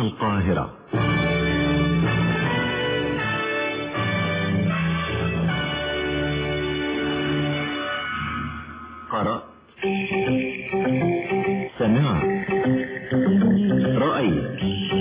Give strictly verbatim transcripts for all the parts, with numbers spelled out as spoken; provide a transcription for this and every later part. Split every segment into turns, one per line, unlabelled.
القاهرة. قرأت، سمعت، رأيت.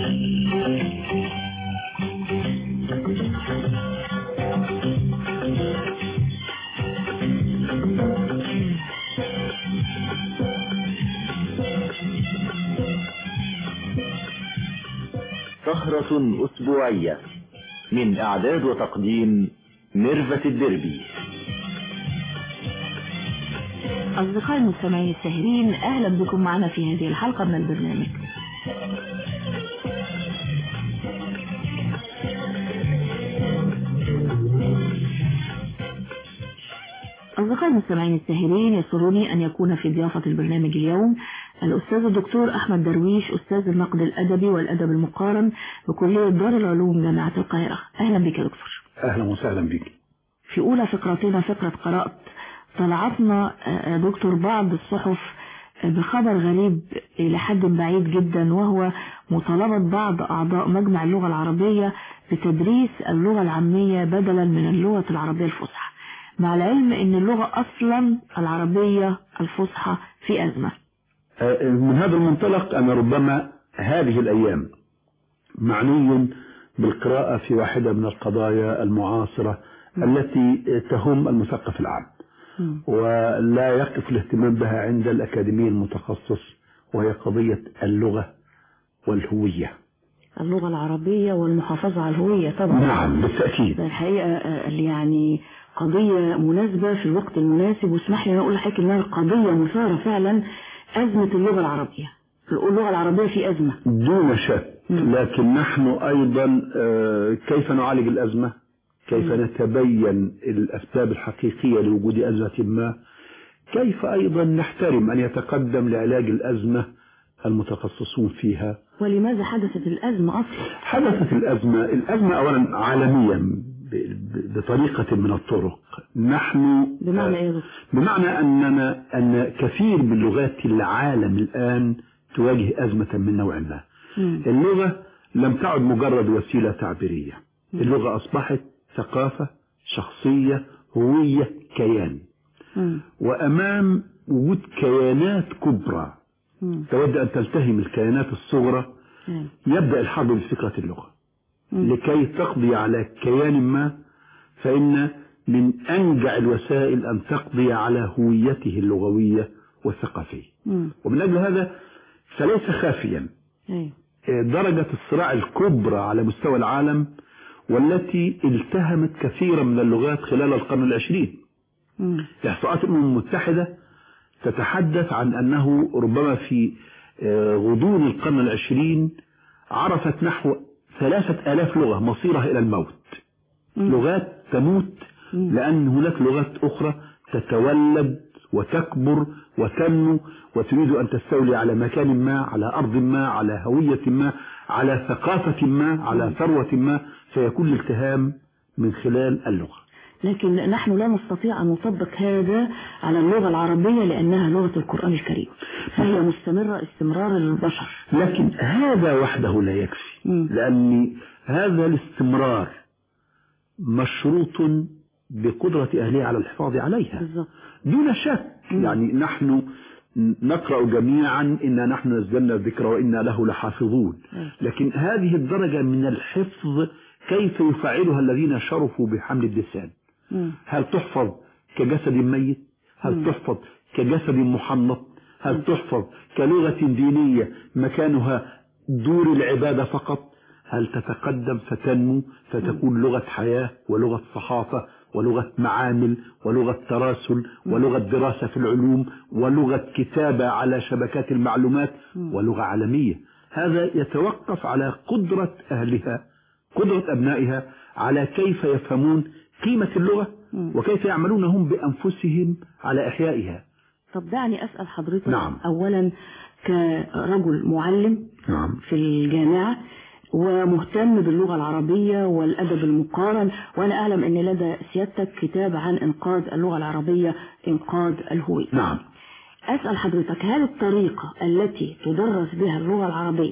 سهرة أسبوعية من إعداد وتقديم ميرفت الدربي.
أصدقائي المستمعين الساهرين، أهلا بكم معنا في هذه الحلقة من البرنامج. أصدقائي المستمعين الساهرين، يسرني أن يكون في ضيافة البرنامج اليوم الأستاذ الدكتور أحمد درويش، أستاذ النقد الأدبي والأدب المقارن بكلية دار العلوم جامعة القاهرة. أهلا بك يا دكتور.
أهلا وسهلا بك.
في أولى فقرتنا فقرة قرأت، طلعتنا دكتور بعض الصحف بخبر غريب إلى حد بعيد جدا، وهو مطالبة بعض أعضاء مجمع اللغة العربية بتدريس اللغة العامية بدلا من اللغة العربية الفصحى، مع العلم أن اللغة أصلا العربية الفصحى في أزمة.
من هذا المنطلق أنا ربما هذه الأيام معني بالقراءة في واحدة من القضايا المعاصرة م. التي تهم المثقف العام م. ولا يقف الاهتمام بها عند الأكاديمي المتخصص، وهي قضية اللغة والهوية،
اللغة العربية والمحافظة على الهوية. طبعا
نعم بالتأكيد.
الحقيقة يعني قضية مناسبة في الوقت المناسب، واسمح لي أن أقول لحضرتك أنها قضية مثارة فعلا، أزمة اللغة العربية. اللغة العربية في أزمة
دون شك، لكن نحن أيضا كيف نعالج الأزمة، كيف نتبين الأسباب الحقيقية لوجود أزمة ما، كيف أيضا نحترم أن يتقدم لعلاج الأزمة المتخصصون فيها.
ولماذا حدثت الأزمة أصلا؟
حدثت الأزمة الأزمة أولا عالميا بطريقة من الطرق. نحن
بمعنى إيه؟
بمعنى أننا أن كثير من لغات العالم الآن تواجه أزمة من نوع ما. اللغة لم تعد مجرد وسيلة تعبيرية، اللغة أصبحت ثقافة، شخصية، هوية، كيان. م. وأمام وجود كيانات كبرى م. تود أن تلتهم الكيانات الصغرى، م. يبدأ الحرب بفكرة اللغة. م. لكي تقضي على كيان ما، فإن من أنجع الوسائل أن تقضي على هويته اللغوية والثقافية. م. ومن أجل هذا فليس خافيا م. درجة الصراع الكبرى على مستوى العالم، والتي التهمت كثيرا من اللغات خلال القرن العشرين. إحصاءات الأمم المتحدة تتحدث عن أنه ربما في غضون القرن العشرين عرفت نحو ثلاثة آلاف لغة مصيرها إلى الموت. مم. لغات تموت مم. لأن هناك لغات أخرى تتولد وتكبر وتنمو وتريد أن تستولي على مكان ما، على أرض ما، على هوية ما، على ثقافة ما، على ثروة ما، فيكون الالتهام من خلال اللغة.
لكن نحن لا نستطيع أن نطبق هذا على اللغة العربية لأنها لغة القرآن الكريم، فهي مستمرة استمرار البشر.
لكن هذا وحده لا يكفي، م. لأن هذا الاستمرار مشروط بقدرة أهلها على الحفاظ عليها.
بالضبط.
دون شك. م. يعني نحن نقرأ جميعا إنا نحن نزلنا الذكر وإنا له لحافظون، م. لكن هذه الدرجة من الحفظ كيف يفعلها الذين شرفوا بحمل اللسان؟ هل تحفظ كجسد ميت؟ هل تحفظ كجسد محنط؟ هل تحفظ كلغة دينية مكانها دور العبادة فقط؟ هل تتقدم فتنمو فتكون لغة حياة ولغة صحافة ولغة معامل ولغة تراسل ولغة دراسة في العلوم ولغة كتابة على شبكات المعلومات ولغة عالمية؟ هذا يتوقف على قدرة أهلها، قدرة أبنائها على كيف يفهمون قيمة اللغة وكيف يعملون هم بأنفسهم على إحيائها.
طب دعني أسأل حضرتك.
نعم.
أولا كرجل معلم
نعم.
في الجامعة ومهتم باللغة العربية والأدب المقارن، وأنا أعلم أن لدى سيادتك كتاب عن إنقاذ اللغة العربية، إنقاذ الهوية.
نعم.
أسأل حضرتك، هل الطريقة التي تدرس بها اللغة العربية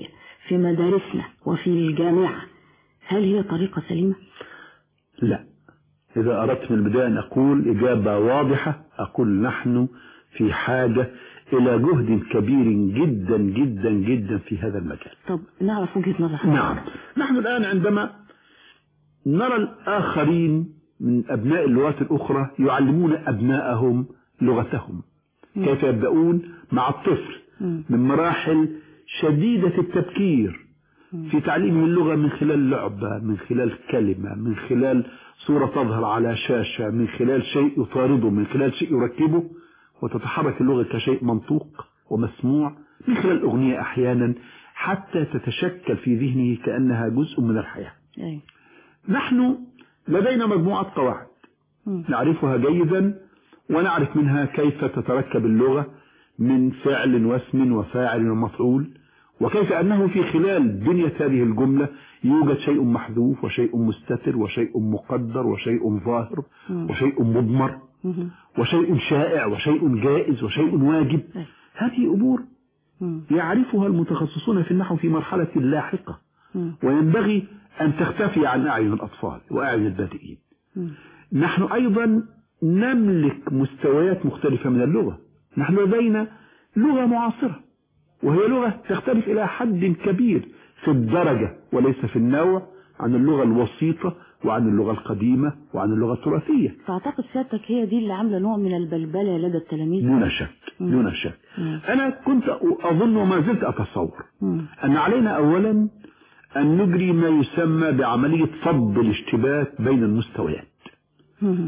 في مدارسنا وفي الجامعة، هل هي طريقة سليمة؟
لا. إذا أردت من البداية أن أقول إجابة واضحة، أقول نحن في حاجة إلى جهد كبير جدا جدا جدا في هذا المجال.
طب نعرف وجهة نظر.
نعم. نحن الآن عندما نرى الآخرين من أبناء اللغات الأخرى يعلمون أبنائهم لغتهم، م. كيف يبدأون مع الطفل م. من مراحل شديدة التبكير م. في تعليم اللغة، من خلال لعبة، من خلال كلمة، من خلال صورة تظهر على شاشة، من خلال شيء يطارده، من خلال شيء يركبه، وتتحرك اللغة كشيء منطوق ومسموع، من خلال أغنية أحيانا، حتى تتشكل في ذهنه كأنها جزء من الحياة. أي. نحن لدينا مجموعة قواعد م. نعرفها جيدا، ونعرف منها كيف تتركب اللغة من فعل واسم وفاعل ومفعول، وكيف أنه في خلال بنية هذه الجملة يوجد شيء محذوف وشيء مستتر وشيء مقدر وشيء ظاهر م. وشيء مضمر م. وشيء شائع وشيء جائز وشيء واجب. هذه أمور م. يعرفها المتخصصون في النحو في مرحلة لاحقة، م. وينبغي أن تختفي عن أعين الأطفال وأعين البادئين. م. نحن أيضا نملك مستويات مختلفة من اللغة. نحن لدينا لغة معاصرة، وهي لغة تختلف إلى حد كبير في الدرجة وليس في النوع عن اللغة الوسيطة وعن اللغة القديمة وعن اللغة التراثية.
فأعتقد سيادتك هي دي اللي عاملة نوع من البلبلة لدى التلاميذ.
دون شك دون شك. أنا كنت أظن وما زلت أتصور مم. أن علينا أولا أن نجري ما يسمى بعملية فض الاشتباك بين المستويات، مم.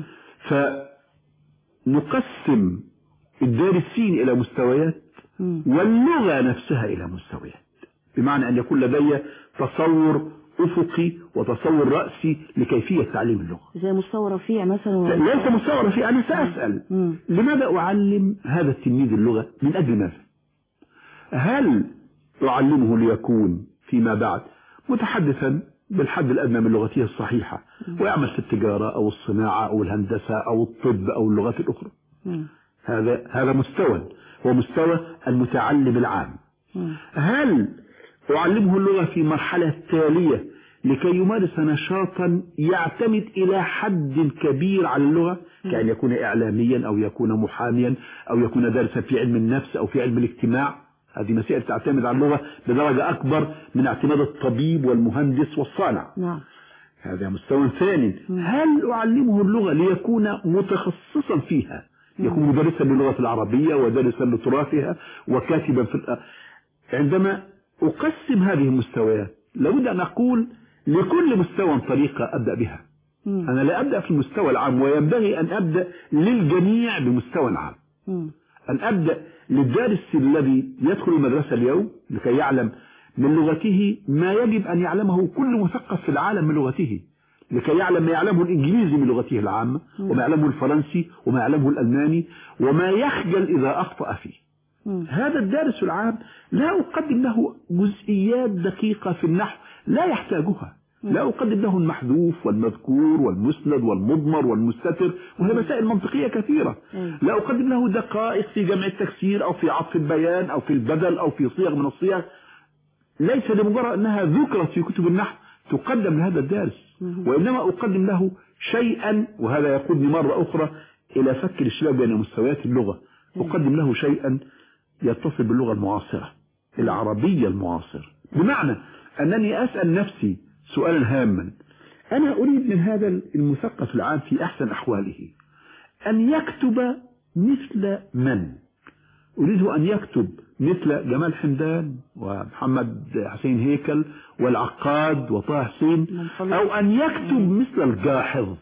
فنقسم الدارسين إلى مستويات مم. واللغة نفسها إلى مستويات، بمعنى أن يكون لدي تصور أفقي وتصور رأسي لكيفية تعليم اللغة.
زي مستوى رفيع مثلا؟
ليس مستوى رفيع. أنا سأسأل مم. لماذا أعلم هذا التلميذ اللغة؟ من أجل ماذا؟ هل أعلمه ليكون فيما بعد متحدثا بالحد الأدنى من لغته الصحيحة مم. ويعمل في التجارة أو الصناعة أو الهندسة أو الطب أو اللغات الأخرى؟ مم. هذا هذا مستوى، هو مستوى المتعلم العام. مم. هل أعلمه اللغة في مرحلة تالية لكي يمارس نشاطا يعتمد إلى حد كبير على اللغة، كأن يكون إعلاميا أو يكون محاميا أو يكون دارسا في علم النفس أو في علم الاجتماع؟ هذه مسائل تعتمد على اللغة بدرجة أكبر من اعتماد الطبيب والمهندس والصانع. نعم. هذا مستوى ثاني. هل أعلمه اللغة ليكون متخصصا فيها، يكون مدرسا للغة العربية ودارسا لتراثها وكاتبا في الأ... عندما أقسم هذه المستويات لابد أن أقول لكل مستوى طريقة أبدأ بها. مم. أنا لا أبدأ في المستوى العام، وينبغي أن أبدأ للجميع بمستوى عام. مم. أن أبدأ للدارس الذي يدخل المدرسة اليوم لكي يعلم من لغته ما يجب أن يعلمه كل مثقف في العالم من لغته، لكي يعلم ما يعلمه الإنجليزي من لغته العامة، وما يعلمه الفرنسي، وما يعلمه الألماني، وما يخجل إذا أخطأ فيه. مم. هذا الدارس العام لا أقدم له جزئيات دقيقة في النحو لا يحتاجها. مم. لا أقدم له المحذوف والمذكور والمسند والمضمر والمستتر، وهي مسائل منطقية كثيرة. مم. لا أقدم له دقائق في جمع التكسير أو في عطف البيان أو في البدل أو في صيغ من الصيغ، ليس لمجرد أنها ذكرت في كتب النحو تقدم لهذا الدارس. مم. وإنما أقدم له شيئا، وهذا يقودني مرة أخرى إلى فك الاشتباك بين مستويات اللغة. مم. أقدم له شيئا يتصل باللغة المعاصرة العربية المعاصرة، بمعنى أنني أسأل نفسي سؤالا هاما: أنا أريد من هذا المثقف العام في أحسن أحواله أن يكتب مثل من؟ أريده أن يكتب مثل جمال حمدان ومحمد حسين هيكل والعقاد وطه حسين، أو أن يكتب مثل الجاحظ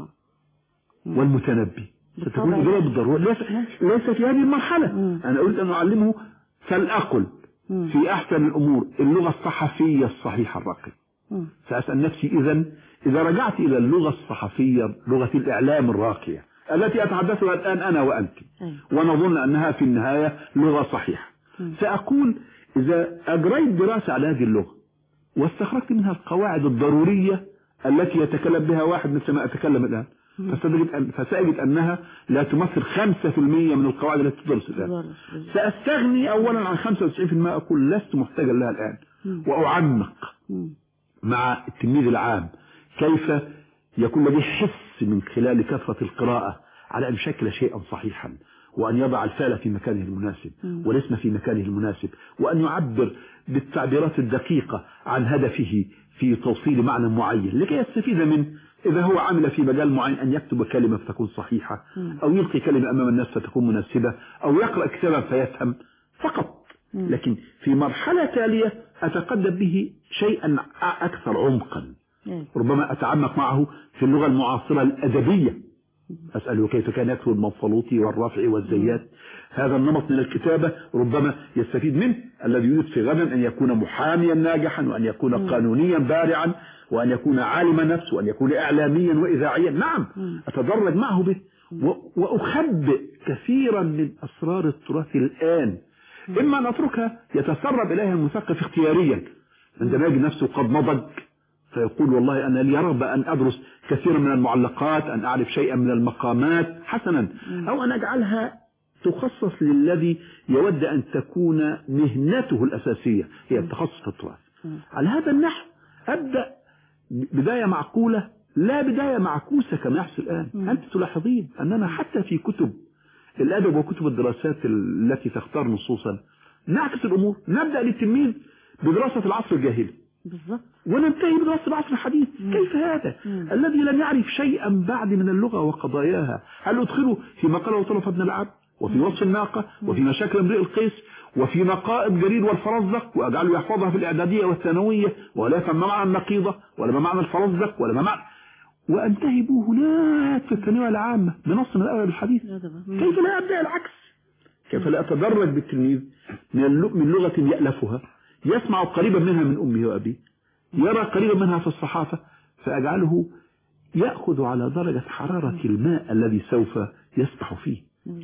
والمتنبي؟ ستكون إجابة بالضرورة ليس, ليس في هذه المرحلة. مم. أنا أريد أن أعلمه فلأقل مم. في أحسن الأمور اللغة الصحفية الصحيحة الراقية. سأسأل نفسي إذن إذا رجعت إلى اللغة الصحفية، لغة الإعلام الراقية التي أتحدثها الآن أنا وأنت، ونظن أنها في النهاية لغة صحيحة، مم. سأقول إذا أجريت دراسة على هذه اللغة واستخرجت منها القواعد الضرورية التي يتكلم بها واحد مثل ما أتكلم الآن، فسأجد أنها لا تمثل خمسة في المية من القواعد التي تدرس الآن. سأستغني أولا عن خمسة وتسعين في المية، أقول لست محتاجا لها الآن، وأعمق مع التلميذ العام كيف يكون لديه حس من خلال كثرة القراءة على أن يشكل شيئا صحيحا، وأن يضع الفعل في مكانه المناسب والاسم في مكانه المناسب، وأن يعبر بالتعبيرات الدقيقة عن هدفه في توصيل معنى معين لكي يستفيد منه. إذا هو عمل في مجال معين أن يكتب كلمة فتكون صحيحة، أو يلقي كلمة أمام الناس فتكون مناسبة، أو يقرأ كتابا فيفهم فقط. لكن في مرحلة تالية أتقدم به شيئا أكثر عمقا، ربما أتعمق معه في اللغة المعاصرة الأدبية، أسأله كيف كان يكتب المنفلوطي والرافع والزيات. هذا النمط من الكتابة ربما يستفيد منه الذي يريد في غدا أن يكون محاميا ناجحا، وأن يكون قانونيا بارعا، وأن يكون عالم نفس، وأن يكون إعلاميا وإذاعيا. نعم، أتدرج معه به وأخبئ كثيرا من أسرار التراث الآن، إما أن أتركها يتسرب إليها المثقف اختياريا عندما يجد نفسه قد نضج فيقول والله أنا لي رغبة أن أدرس كثيرا من المعلقات، أن أعرف شيئا من المقامات حسنا، أو أن أجعلها تخصص للذي يود أن تكون مهنته الأساسية هي التخصص في التراث. على هذا النحو أبدأ بداية معقولة لا بداية معكوسة كما يحصل الآن. أنت تلاحظين أننا حتى في كتب الأدب وكتب الدراسات التي تختار نصوصا نعكس الأمور، نبدأ للتلميذ بدراسة العصر الجاهلي بالضبط وننتهي بدراسة العصر الحديث. مم. كيف هذا؟ مم. الذي لم يعرف شيئا بعد من اللغة وقضاياها، هل أدخله في مقالة وطلف ابن العبد، وفي وصف الناقة، وفي مشاكل امرئ القيس، وفي نقائب جرير والفرزدق، وأجعله يحفظها في الإعدادية والثانوية ولا يفهم ما معنى النقيضة ولا ما معنى الفرزدق ولا ما معنى، وأنتهي به هناك في الثانوية العامة بنص من الأول الحديث؟ كيف لا أبدأ العكس؟ كيف لا أتدرج بالتلميذ من لغة يألفها، يسمع قريبا منها من أمه وأبيه، يرى قريبا منها في الصحافة، فأجعله يأخذ على درجة حرارة الماء الذي سوف يسبح فيه،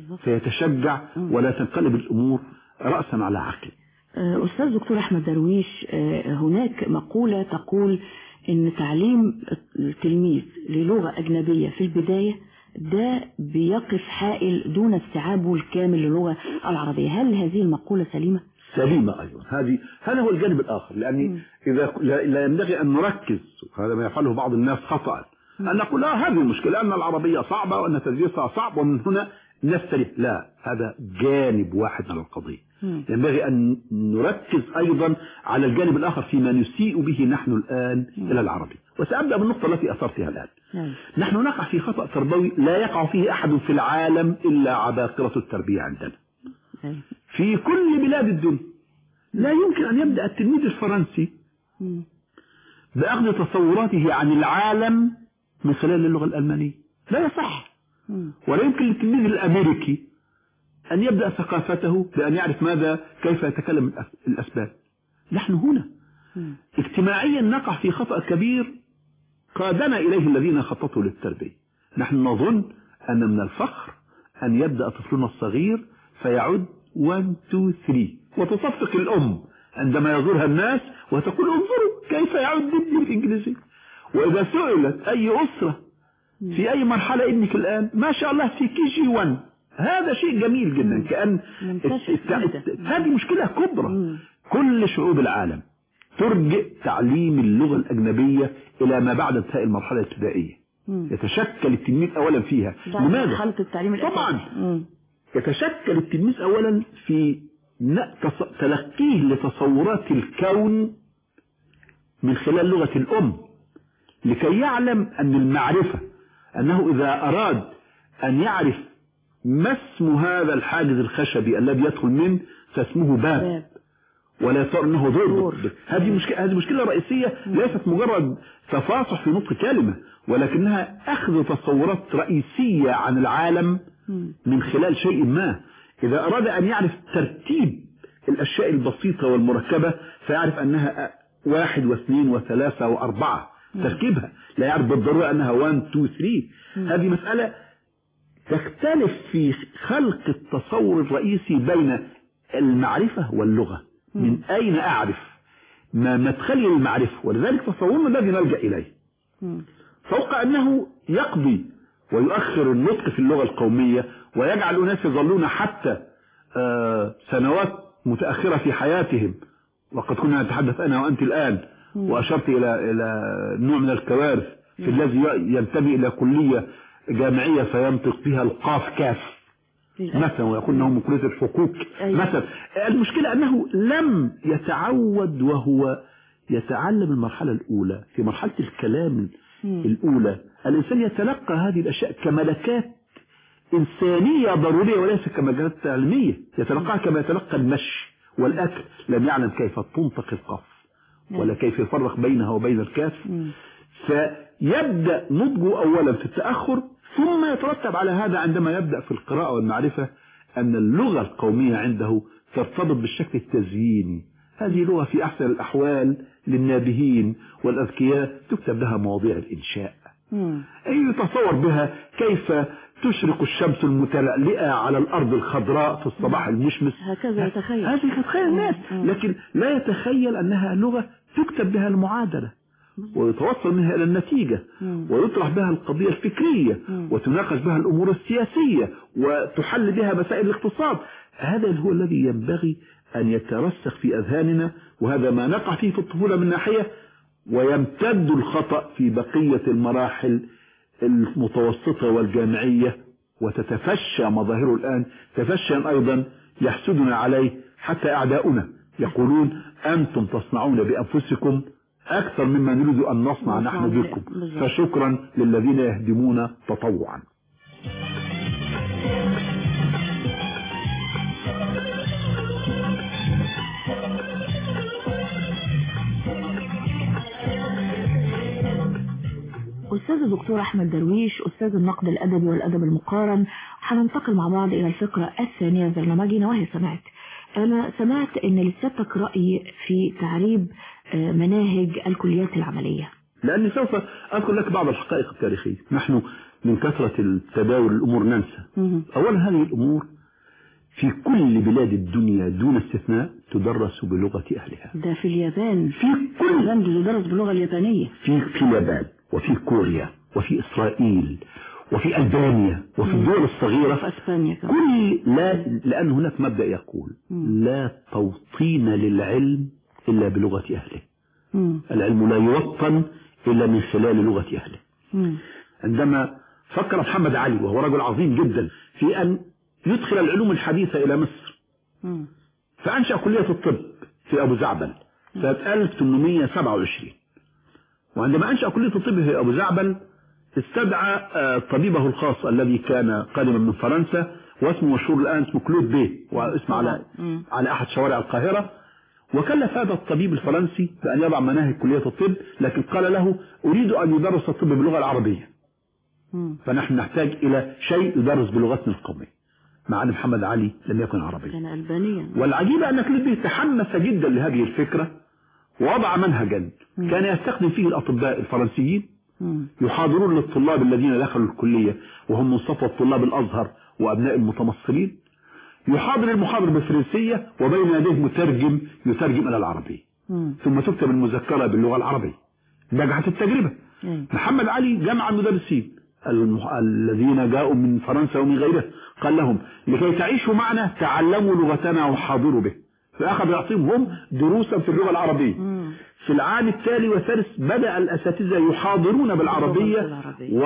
فيتشجع ولا تنقلب الأمور رأسا على عقل.
أستاذ دكتور أحمد درويش، هناك مقولة تقول إن تعليم التلميذ للغة أجنبية في البداية ده بيقف حائل دون استيعابه الكامل للغة العربية، هل هذه المقولة سليمة؟
سليمة أيضا. هذه هذا هو الجانب الآخر، لأن إذا لا ينبغي أن نركز، هذا ما يفعله بعض الناس خطأ، أن نقول لا هذه المشكلة أن العربية صعبة وأن تدريسها صعب ومن هنا نستريح. لا، هذا جانب واحد من القضية. ينبغي أن نركز أيضا على الجانب الآخر فيما نسيء به نحن الآن إلى العربي. وسأبدأ بالنقطة التي أثرتها الآن. نحن نقع في خطأ تربوي لا يقع فيه أحد في العالم إلا عباقرة التربية عندنا في كل بلاد الدنيا. لا يمكن أن يبدأ التلميذ الفرنسي بأخذ تصوراته عن العالم من خلال اللغة الألمانية، لا يصح. ولا يمكن للتلميذ الأمريكي أن يبدأ ثقافته بأن يعرف ماذا كيف يتكلم الأسباب. نحن هنا اجتماعيا نقع في خطأ كبير قادنا إليه الذين خططوا للتربية. نحن نظن أن من الفخر أن يبدأ طفلنا الصغير فيعد واحد اثنين ثلاثة، وتصفق الأم عندما يزورها الناس وتقول انظروا كيف يعد ابني الإنجليزي. وإذا سئلت أي أسرة في أي مرحلة ابنك الآن، ما شاء الله في كي جي واحد، هذا شيء جميل جدا، كأن هذه مشكلة كبرى. كل شعوب العالم ترجئ تعليم اللغة الأجنبية إلى ما بعد انتهاء المرحلة الابتدائية. يتشكل التلميذ أولا فيها. لماذا؟ طبعا يتشكل التلميذ أولا في تلقيه لتصورات الكون من خلال لغة الأم، لكي يعلم أن المعرفة، أنه إذا أراد أن يعرف ما اسم هذا الحاجز الخشبي الذي يدخل منه فاسمه باب، ولا يصير أنه دور. هذه مشكلة، هذه مشكلة رئيسية ليست مجرد تفاصح في نطق كلمة، ولكنها أخذ تصورات رئيسية عن العالم من خلال شيء ما. إذا أراد أن يعرف ترتيب الأشياء البسيطة والمركبة فيعرف أنها واحد واثنين وثلاثة وأربعة، تركيبها لا يعرف بالضرورة أنها واحد اثنين ثلاثة. هذه مسألة تختلف في خلق التصور الرئيسي بين المعرفة واللغة. من أين أعرف؟ ما مدخلي للمعرفة، ولذلك تصورنا الذي نلجأ إليه فوق أنه يقضي ويؤخر النطق في اللغة القومية ويجعل الناس يظلون حتى آه سنوات متأخرة في حياتهم وقد كنا نتحدث أنا وأنت الآن وأشرت إلى إلى نوع من الكوارث في الذي ينتمي إلى كلية جامعية فينطق فيها القاف كاف مثلا ويقول انه من كلية الحقوق مثلا. المشكلة أنه لم يتعود وهو يتعلم المرحلة الأولى. في مرحلة الكلام الأولى الإنسان يتلقى هذه الأشياء كملكات إنسانية ضرورية وليس كملكات تعليمية. يتلقاها كما يتلقى المشي والأكل. لم يعلم كيف تنطق القاف ولا كيف يفرق بينها وبين الكاف. فيبدأ نضجه أولا في التأخر، ثم يترتب على هذا عندما يبدأ في القراءة والمعرفة أن اللغة القومية عنده ترتبط بالشكل التزييني. هذه لغة في أحسن الأحوال للنابهين والأذكياء تكتب لها مواضيع الإنشاء، أي يتصور بها كيف تشرق الشمس المتلألئة على الأرض الخضراء في الصباح المشمس.
هكذا يتخيل
هذه يتخيل الناس، لكن لا يتخيل أنها لغة تكتب بها المعادلة ويتوصل منها إلى النتيجة ويطرح بها القضية الفكرية وتناقش بها الأمور السياسية وتحل بها مسائل الاقتصاد. هذا هو الذي ينبغي أن يترسخ في أذهاننا، وهذا ما نقع فيه في الطفولة من ناحية، ويمتد الخطأ في بقية المراحل المتوسطة والجامعية، وتتفشى مظاهره الآن تفشيا أيضا يحسدنا عليه حتى أعداؤنا يقولون أنتم تصنعون بأنفسكم أكثر مما نريد أن نصنع نحن بكم، فشكرا للذين يهدمون تطوعا.
أستاذ الدكتور أحمد درويش، أستاذ النقد الأدبي والأدب المقارن، هننتقل مع بعض إلى الفقرة الثانية في برنامجنا وهي سمعت. أنا سمعت أن لسيادتك رأي في تعريب مناهج الكليات العملية،
لأني سوف أذكر لك بعض الحقائق التاريخية. نحن من كثرة التداول الأمور ننسى. أولا هذه الأمور في كل بلاد الدنيا دون استثناء تدرس بلغة أهلها.
ده في اليابان،
في كل
بلد تدرس باللغة اليابانية،
في في اليابان وفي كوريا وفي إسرائيل وفي ألبانيا وفي الدول الصغيرة
في أسبانيا
كل لا لأن هناك مبدأ يقول لا توطين للعلم إلا بلغة أهله. مم. العلم لا يوطن إلا من خلال لغة أهله. مم. عندما فكر محمد علي وهو رجل عظيم جدا في أن يدخل العلوم الحديثة إلى مصر، مم. فأنشأ كلية الطب في أبو زعبل سنة ألف وثمانمائة وسبعة وعشرين. وعندما أنشأ كلية الطب في أبو زعبل استدعى طبيبه الخاص الذي كان قادما من فرنسا واسمه مشهور الآن اسمه كلود بيه، واسمه على على أحد شوارع القاهرة. وكلف هذا الطبيب الفرنسي بأن يضع مناهج كلية الطب، لكن قال له أريد أن يدرس الطب باللغة العربية، فنحن نحتاج إلى شيء يدرس بلغتنا القومية، مع أن محمد علي لم يكن عربيا،
كان ألبانيا.
والعجيب أن كلود بيه تحمس جدا لهذه الفكرة ووضع منهجا كان يستخدم فيه الأطباء الفرنسيين يحاضرون للطلاب الذين دخلوا الكلية وهم من صفوة طلاب الأزهر وأبناء المتمصرين، يحاضر المحاضر بالفرنسية وبين يديه مترجم يترجم إلى العربية، ثم تكتب المذكرة باللغة العربية. نجحت التجربة. محمد علي جمع المدرسين المح... الذين جاءوا من فرنسا ومن غيرها، قال لهم لكي تعيشوا معنا تعلموا لغتنا وحاضروا به، فأخذ يعطيهم هم دروسا في اللغة العربية. مم. في العام التالي والثالث بدأ الأساتذة يحاضرون بالعربية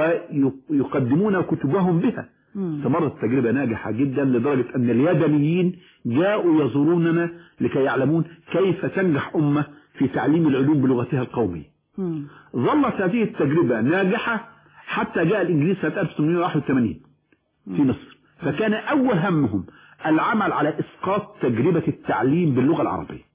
ويقدمون كتبهم بها. استمرت التجربة ناجحة جدا لدرجة أن اليابانيين جاءوا يزوروننا لكي يعلمون كيف تنجح أمة في تعليم العلوم بلغتها القومية. ظلت هذه التجربة ناجحة حتى جاء الإنجليز سنة ألف وثمانمائة وواحد وثمانين في مصر، فكان أول همهم العمل على إسقاط تجربة التعليم باللغة العربية.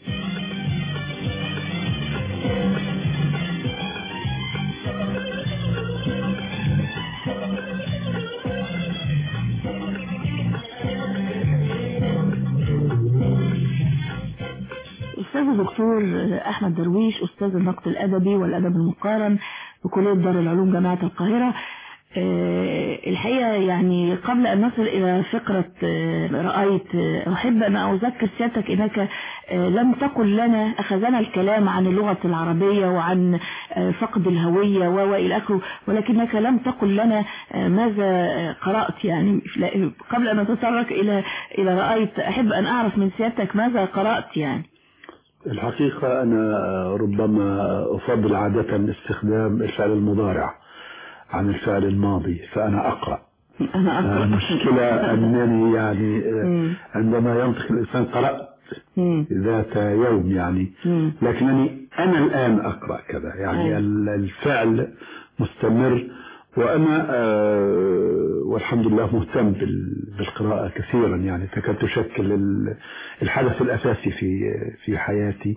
أستاذ الدكتور أحمد درويش، أستاذ النقد الأدبي والأدب المقارن بكلية دار العلوم جامعة القاهرة. الحقيقة يعني قبل أن نصل إلى فقرة رأيت أحب أن أذكر سيادتك أنك لم تقل لنا أخذنا الكلام عن اللغة العربية وعن فقد الهوية وإلى آخره، ولكنك لم تقل لنا ماذا قرأت. يعني قبل أن نتطرق إلى إلى رأيت أحب أن أعرف من سيادتك ماذا قرأت. يعني
الحقيقة أنا ربما أفضل عادة استخدام الفعل المضارع عن الفعل الماضي، فأنا أقرأ.
أنا أقرأ.
المشكلة أنني يعني عندما ينطق الإنسان قرأت ذات يوم يعني، لكنني أنا الآن أقرأ كذا يعني الفعل مستمر، وأنا والحمد لله مهتم بالقراءة كثيرا، يعني تكاد تشكل الحدث الأساسي في في حياتي،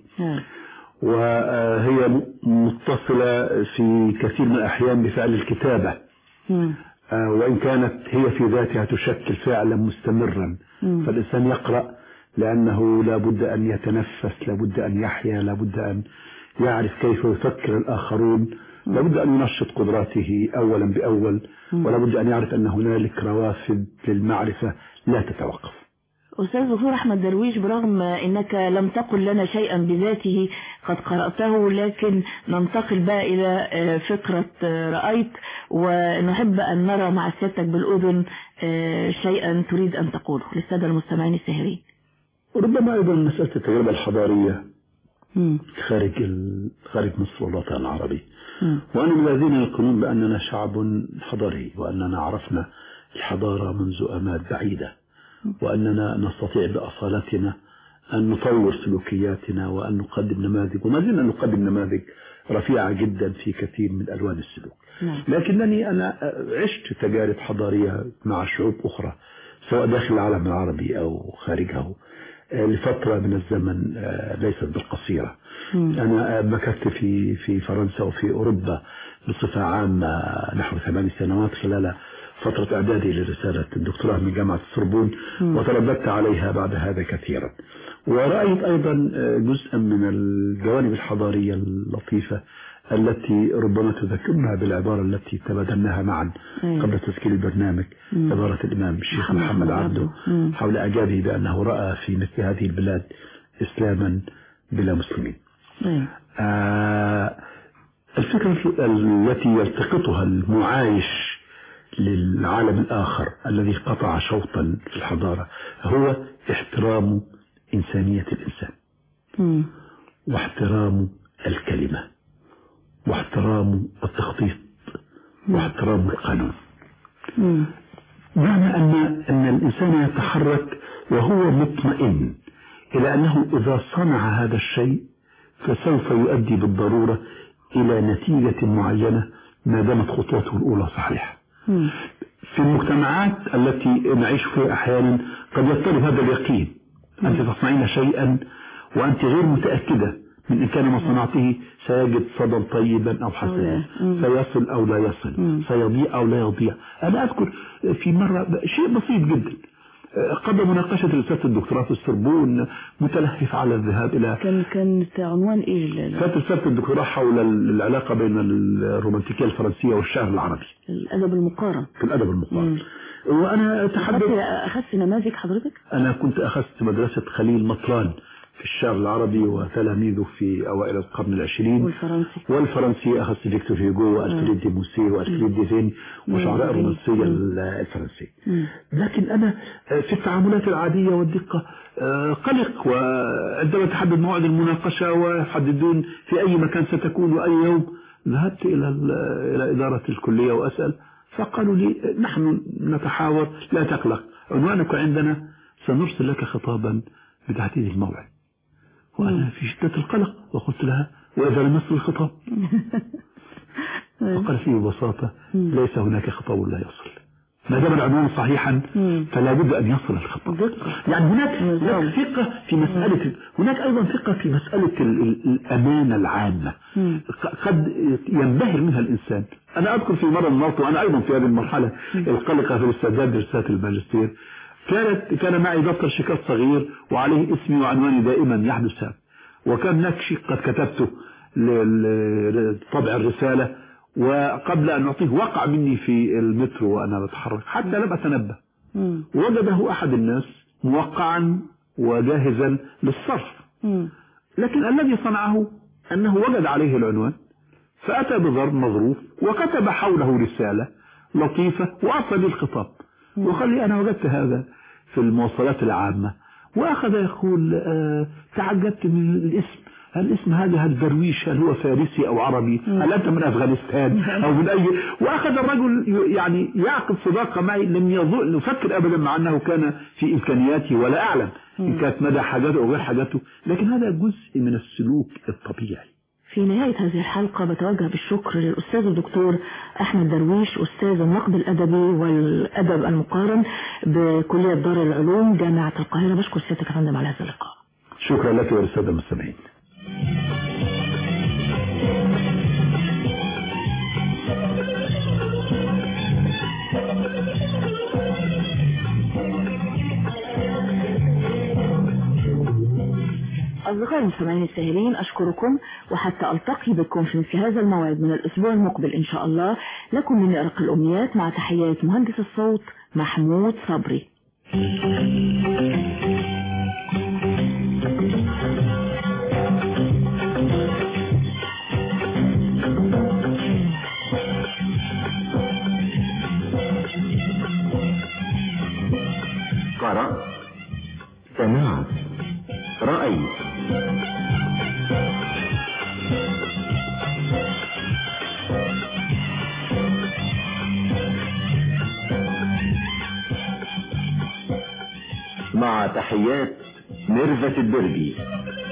وهي متصلة في كثير من الأحيان بفعل الكتابة، وإن كانت هي في ذاتها تشكل فعلا مستمرا. فالإنسان يقرأ لأنه لابد أن يتنفس، لابد أن يحيا، لابد أن يعرف كيف يفكر الآخرون، لابد أن ينشط قدراته أولا بأول، ولابد أن يعرف أن هنالك روافد للمعرفة لا تتوقف.
أستاذ دكتور أحمد درويش، برغم أنك لم تقل لنا شيئا بذاته قد قرأته، لكن ننتقل بقى إلى فقرة رأيت، ونحب أن نرى مع سيادتك بالأذن شيئا تريد أن تقوله للسادة المستمعين الساهرين.
ربما أيضا مسألة التجربة الحضارية خارج خارج مصر والوطن العربي، وأنا من الذين يقولون بأننا شعب حضاري، وأننا عرفنا الحضارة منذ آماد بعيدة، وأننا نستطيع بأصالتنا أن نطور سلوكياتنا وأن نقدم نماذج، وما زلنا نقدم نماذج رفيعة جدا في كثير من ألوان السلوك. لكنني أنا عشت تجارب حضارية مع شعوب أخرى سواء داخل العالم العربي أو خارجه لفترة من الزمن ليست بالقصيرة. أنا مكثت في في فرنسا وفي أوروبا بصفة عامة نحو ثمان سنوات خلال فترة إعدادي لرسالة الدكتوراه من جامعة السوربون، وترددت عليها بعد هذا كثيرا، ورأيت أيضا جزءا من الجوانب الحضارية اللطيفة التي ربما تذكرنا بالعبارة التي تبادلناها معا قبل تسجيل البرنامج، عبارة الإمام الشيخ محمد عبده حول إعجابه بأنه رأى في مثل هذه البلاد إسلاما بلا مسلمين. آه الفكرة التي يلتقطها المعايش للعالم الآخر الذي قطع شوطا في الحضارة هو احترام إنسانية الإنسان، م. واحترام الكلمة، واحترام التخطيط، م. واحترام القانون. معنى أن أن الإنسان يتحرك وهو مطمئن إلى أنه إذا صنع هذا الشيء فسوف يؤدي بالضرورة إلى نتيجة معينة ما دامت خطوته الأولى صحيحة. في المجتمعات التي نعيش فيها أحيانا قد يضطرب هذا اليقين، أنت تصنعين شيئا وأنت غير متأكدة من إن كان ما صنعته سيجد صدى طيبا أو حسنا، سيصل أو لا يصل، سيضيع أو لا يضيع. أنا أذكر في مرة شيء بسيط جدا قبل مناقشة رسالة الدكتوراه في السوربون متلهف على الذهاب إلى
كان كانت عنوان إيه؟
كانت رسالة الدكتوراه حول العلاقة بين الرومانتيكية الفرنسية والشعر العربي،
الأدب المقارن.
في الأدب المقارن. مم. وأنا أتحدث
أخذت نماذج حضرتك؟
أنا كنت أخذت مدرسة خليل مطران في الشعر العربي وتلاميذه في أوائل القرن العشرين،
والفرنسي
والفرنسي أخذت فيكتور هيغو وألفريد دي موسي وألفريد دي فين وشعراء الرومانسية الفرنسي. لكن أنا في التعاملات العادية والدقة قلق، وعندما تحدد موعد المناقشة ويحددون في أي مكان ستكون وأي يوم، ذهبت إلى إلى إدارة الكلية وأسأل، فقالوا لي نحن نتحاور لا تقلق، عنوانك عندنا سنرسل لك خطابا بتحديد الموعد. وأنا في شدة القلق وقلت لها وإذا لم يصل الخطاب؟ فقال فيه ببساطة ليس هناك خطاب لا يصل، ما دام العنوان صحيحا فلا بد أن يصل الخطاب. يعني هناك هناك ثقة في مسألة، هناك أيضا ثقة في مسألة الأمانة العامة قد ينبهر منها الإنسان. أنا أذكر في مرة مرة وأنا أيضا في هذه المرحلة القلقة في الاستعداد لرسالة الماجستير، كانت كان معي دفتر شيكات صغير وعليه اسمي وعنواني دائما يحدث هذا، وكان هناك شيء قد كتبته لطبع الرسالة، وقبل أن أعطيه وقع مني في المترو وأنا بتحرك حتى لم أتنبه، وجده أحد الناس موقعا وجاهزا للصرف، لكن الذي صنعه أنه وجد عليه العنوان فأتى بضرب مظروف وكتب حوله رسالة لطيفة وأصل الخطاب، وقال لي أنا وجدت هذا في المواصلات العامة وأخذ يقول آه تعجبت من الاسم، هل الاسم هذا هل درويش، هل هو فارسي أو عربي، هل أنت من أفغانستان أو من أي. وأخذ الرجل يعني يعقد صداقة معي، لم يظن يفكر أبدا مع أنه كان في إمكانياته ولا أعلم إن كانت مدى حاجته أو غير حاجته، لكن هذا جزء من السلوك الطبيعي.
في نهاية هذه الحلقة بتوجه بالشكر للأستاذ الدكتور أحمد درويش، أستاذ النقد الأدبي والأدب المقارن بكلية دار العلوم جامعة القاهرة. بشكر سيادتك يا فندم على هذا اللقاء.
شكرا لك وللسادة المستمعين.
أصدقائي المستمعين الساهرين، أشكركم، وحتى ألتقي بكم في مثل هذا الموعد من الأسبوع المقبل إن شاء الله، لكم من أرق الأمنيات مع تحيات مهندس الصوت محمود صبري.
قرأت، سمعت، رأيت. مع تحيات ميرفت الدربي.